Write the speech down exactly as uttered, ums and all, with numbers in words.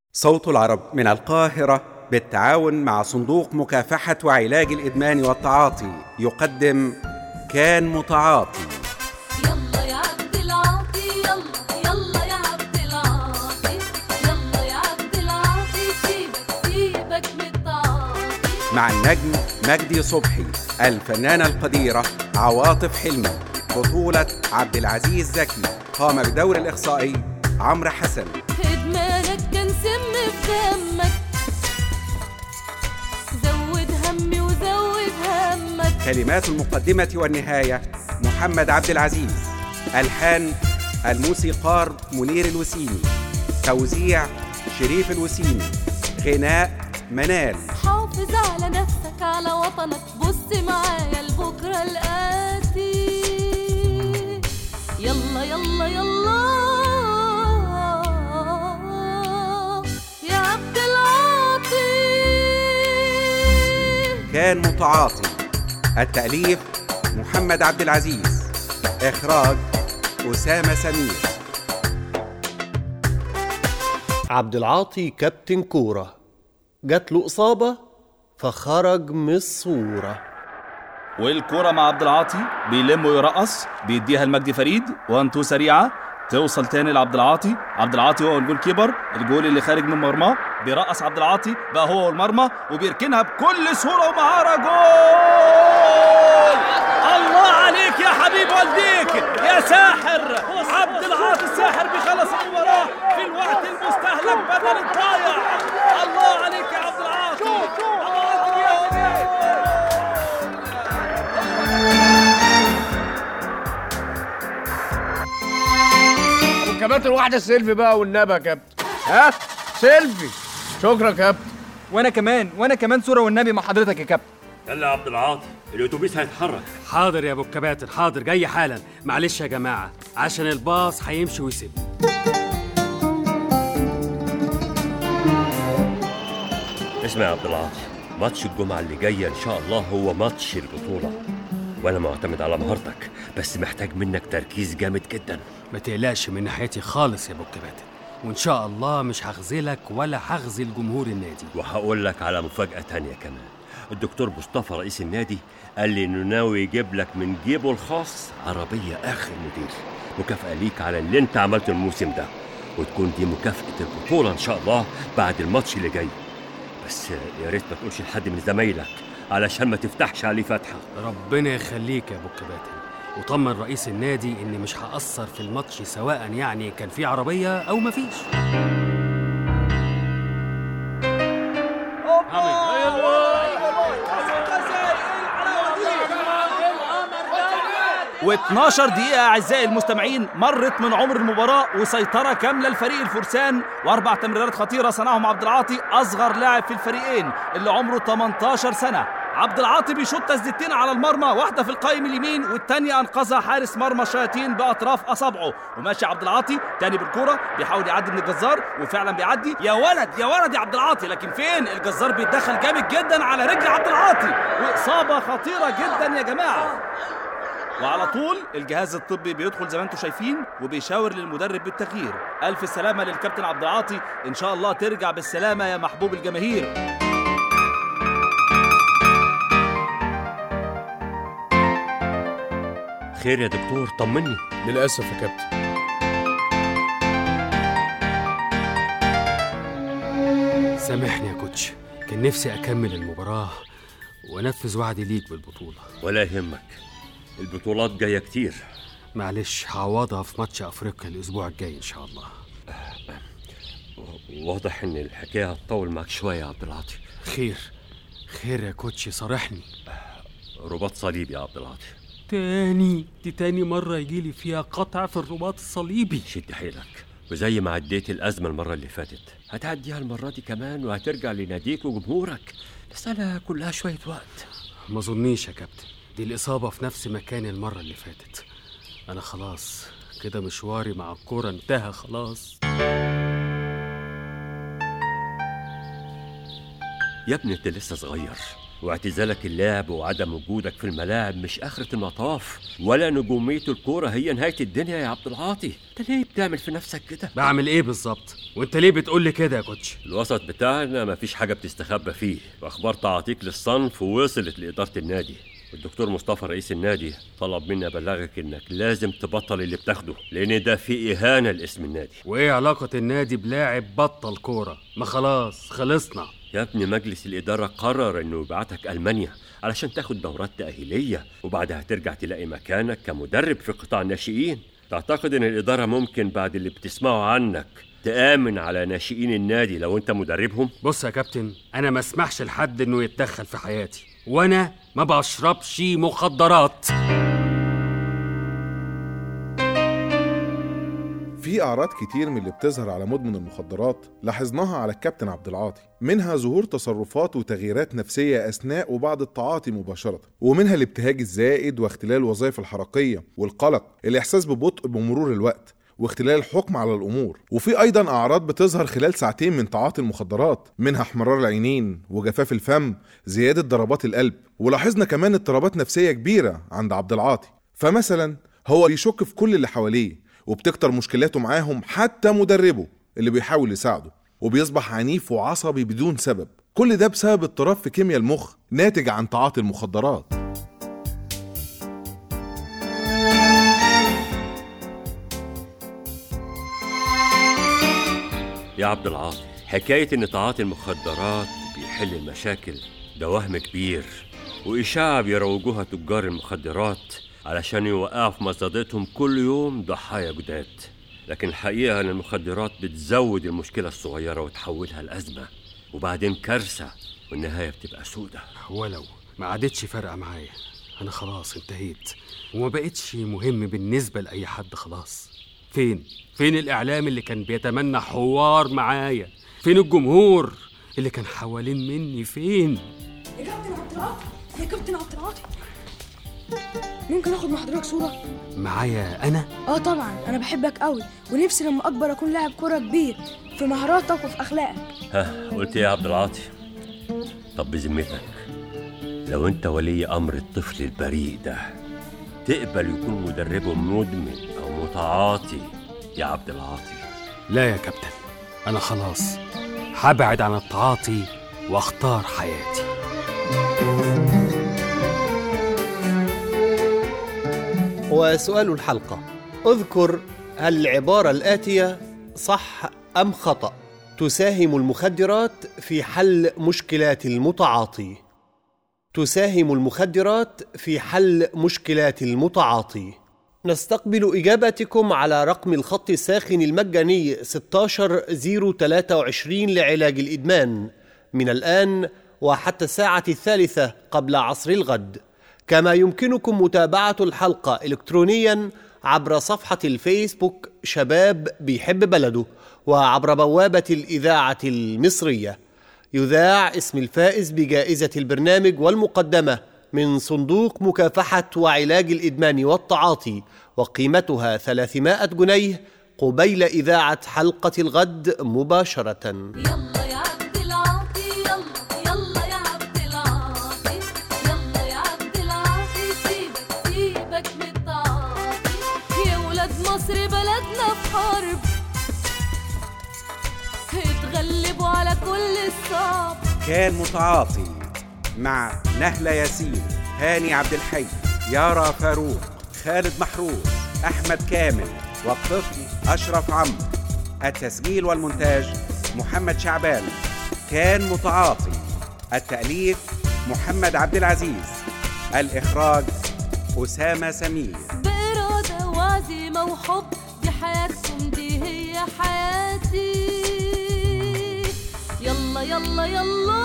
صوت العرب من القاهرة بالتعاون مع صندوق مكافحة وعلاج الإدمان والتعاطي يقدم كان متعاطي. يلا يا عبد العاطي يلا يلا يا عبد العاطي يلا يا عبد العاطي سيبك سيبك من التعاطي. مع النجم مجدي صبحي، الفنانة القديرة عواطف حلمي، بطولة عبد العزيز زكي، قام بدور الإخصائي عمرو حسن. إدمانك كان سم في دمك، زود همي وزود همك. كلمات المقدمة والنهاية محمد عبد العزيز، ألحان الموسيقار منير الوسيمي، توزيع شريف الوسيمي، غناء منال. حافظ على نفسك على وطنك، بص معايا لبكرة الآتي. يلا يلا يلا يا عبد العاطي. كان متعاطي. التأليف محمد عبد العزيز، إخراج أسامة سمير. عبد العاطي كابتن كورة، جات له إصابة فخرج من الصورة. والكرة مع عبد العاطي بيلم ويرقص، بيديها لمجدي فريد، وانتو سريعة توصل تاني لعبد العاطي. عبد العاطي هو الجول كيبر، الجول اللي خارج من مرماه، بيرقص عبد العاطي بقى هو والمرمى وبيركنها بكل سهولة ومهارة. جول! الله عليك يا حبيب والديك يا ساحر. عبد العاطي الساحر بيخلص المباراة في الوقت المستهلك بدل الضايع. الله عليك يا عبد العاطي. الله عليك يا وليد. كابتن واحدة سيلفي بقى والنبي يا كابتن. ها سيلفي. شكرا يا كابتن. وانا كمان وانا كمان صورة والنبي مع حضرتك يا كابتن. يلا يا عبد العاطي الاتوبيس هيتحرك. حاضر يا ابو الكباتن، حاضر جاي حالا. معلش يا جماعه عشان الباص هيمشي ويسيب. اسمع يا عبد العاطي، ماتش الجمعه اللي جايه ان شاء الله هو ماتش البطوله، وانا معتمد على مهارتك، بس محتاج منك تركيز جامد جدا. ما تقلقش من ناحيتي خالص يا ابو الكباتن، وان شاء الله مش هخذلك ولا هخذل جمهور النادي. وهقول لك على مفاجاه تانية كمان. الدكتور مصطفى رئيس النادي قال لي انه ناوي يجيب لك من جيبه الخاص عربيه اخر موديل، مكافاه ليك على اللي انت عملته الموسم ده، وتكون دي مكافاه البطوله ان شاء الله بعد الماتش اللي جاي. بس يا ريت ما تقولش لحد من زمايلك علشان ما تفتحش عليه فتحه. ربنا يخليك يا ابو الكباتن، وطمن رئيس النادي اني مش هأثر في الماتش سواء يعني كان في عربيه او مفيش. واثناشر دقيقة أعزائي المستمعين مرت من عمر المباراة، وسيطرة كاملة لفريق الفرسان، وأربع تمريرات خطيرة صنعهم عبد العاطي أصغر لاعب في الفريقين اللي عمره ثمانية عشر سنة. عبد العاطي بيشوط تسديدتين على المرمى، واحدة في القائم اليمين والتانية أنقذها حارس مرمى الشياطين بأطراف أصابعه. وماشي عبد العاطي تاني بالكرة، بيحاول يعدي من الجزار وفعلا بيعدي. يا ولد يا ولد يا عبد العاطي، لكن فين؟ الجزار بيتدخل جامد جدا على رجل عبد العاطي، وإصابة خطيرة جدا يا جماعة. وعلى طول الجهاز الطبي بيدخل زي ما انتم شايفين وبيشاور للمدرب بالتغيير. ألف سلامة للكابتن عبد العاطي، إن شاء الله ترجع بالسلامة يا محبوب الجماهير. خير يا دكتور، طمني. للأسف يا كابتن. سامحني يا كوتش، كان نفسي أكمل المباراة وأنفذ وعدي ليك بالبطولة. ولا يهمك، البطولات جاية كتير. معلش هعوضها في ماتش أفريقيا الأسبوع الجاي إن شاء الله. واضح إن الحكاية هتطول معك شوية يا عبد العاطي. خير خير يا كوتش، صارحني. رباط صليبي يا عبد العاطي. تاني دي تاني مرة يجيلي فيها قطع في الرباط الصليبي. شد حيلك، وزي ما عديت الأزمة المرة اللي فاتت هتعديها المرة دي كمان، وهترجع لناديك وجمهورك. المسألة كلها شوية وقت. ما ظنيش يا كابتن، دي الإصابة في نفس مكان المرة اللي فاتت. أنا خلاص كده مشواري مع الكورة انتهى خلاص. يا ابني انت لسه صغير، واعتزالك اللعب وعدم وجودك في الملاعب مش آخرة المطاف، ولا نجومية الكورة هي نهاية الدنيا يا عبد العاطي. انت ليه بتعمل في نفسك كده؟ بعمل ايه بالظبط؟ وانت ليه بتقول لي كده يا كوتش؟ الوسط بتاعنا مفيش حاجة بتستخبى فيه، واخبار تعاطيك للصنف ووصلت لإدارة النادي. الدكتور مصطفى رئيس النادي طلب مني أبلغك إنك لازم تبطل اللي بتاخده، لأن ده فيه إهانة لاسم النادي. وإيه علاقة النادي بلاعب بطل كورة؟ ما خلاص خلصنا يا ابني. مجلس الإدارة قرر إنه يبعتك ألمانيا علشان تاخد دورات تأهيلية، وبعدها ترجع تلاقي مكانك كمدرب في قطاع الناشئين. تعتقد إن الإدارة ممكن بعد اللي بتسمعه عنك تآمن على ناشئين النادي لو أنت مدربهم؟ بص يا كابتن، أنا ما اسمحش لحد إنه يتدخل في حياتي، وأنا ما بشربش مخدرات. في أعراض كتير من اللي بتظهر على مدمن المخدرات لاحظناها على الكابتن عبد العاطي، منها ظهور تصرفات وتغييرات نفسية أثناء وبعد التعاطي مباشرة، ومنها الابتهاج الزائد واختلال الوظائف الحركية والقلق، الإحساس ببطء بمرور الوقت، واختلال الحكم على الأمور. وفي أيضا أعراض بتظهر خلال ساعتين من تعاطي المخدرات، منها احمرار العينين وجفاف الفم، زيادة ضربات القلب. ولاحظنا كمان اضطرابات نفسية كبيرة عند عبد العاطي، فمثلا هو بيشك في كل اللي حواليه، وبتكتر مشكلاته معاهم حتى مدربه اللي بيحاول يساعده، وبيصبح عنيف وعصبي بدون سبب. كل ده بسبب اضطراب في كيمياء المخ ناتج عن تعاطي المخدرات. يا عبد العاطي، حكاية إن تعاطي المخدرات بيحل المشاكل ده وهم كبير، وإشاعة بيروجوها تجار المخدرات علشان يوقعوا في مصادتهم كل يوم ضحايا جداد. لكن الحقيقة أن المخدرات بتزود المشكلة الصغيرة وتحولها لأزمة، وبعدين كارثة، والنهاية بتبقى سودة. ولو ما عادتش فارقة معايا، أنا خلاص انتهيت وما بقتش مهم بالنسبة لأي حد خلاص. فين؟ فين الإعلام اللي كان بيتمنى حوار معايا؟ فين الجمهور اللي كان حوالين مني؟ فين؟ يا كابتن عبد العاطي، يا كابتن عبد العاطي، ممكن اخد مع حضرتك صورة؟ معايا أنا؟ اه طبعا، أنا بحبك قوي ونفسي لما أكبر أكون لاعب كرة كبير في مهاراتك وفي أخلاقك. ها، قلت ايه يا عبد العاطي؟ طب بذمتك لو انت ولي امر الطفل البريء ده تقبل يكون مدربه مدمن او متعاطي يا عبد العاطي؟ لا يا كابتن، انا خلاص هبعد عن التعاطي واختار حياتي. وسؤال الحلقة: اذكر هل العبارة الآتية صح أم خطأ؟ تساهم المخدرات في حل مشكلات المتعاطي. تساهم المخدرات في حل مشكلات المتعاطي. نستقبل إجاباتكم على رقم الخط الساخن المجاني ستة عشر صفر ثلاثة وعشرين لعلاج الإدمان من الآن وحتى الساعة الثالثة قبل عصر الغد. كما يمكنكم متابعة الحلقة إلكترونياً عبر صفحة الفيسبوك شباب بيحب بلده، وعبر بوابة الإذاعة المصرية. يذاع اسم الفائز بجائزة البرنامج والمقدمة من صندوق مكافحة وعلاج الإدمان والتعاطي، وقيمتها ثلاثمائة جنيه قبيل إذاعة حلقة الغد مباشرة. يلا يا عبد العاطي، يلا يلا يا عبد العاطي، يلا يا عبد العاطي، سيبك سيبك من التعاطي. يا ولاد مصر بلدنا في حرب، اتغلبوا على كل الصعب. كان متعاطي مع نهلة ياسين، هاني عبد الحي، يارا فاروق، خالد محروس، أحمد كامل، والطفل أشرف عمرو. التسجيل والمونتاج محمد شعبان. كان متعاطي. التأليف محمد عبد العزيز. الإخراج أسامة سمير. بإرادة وعزيمة وحب، دي حياتكم دي هي حياتي. يلا يلا يلا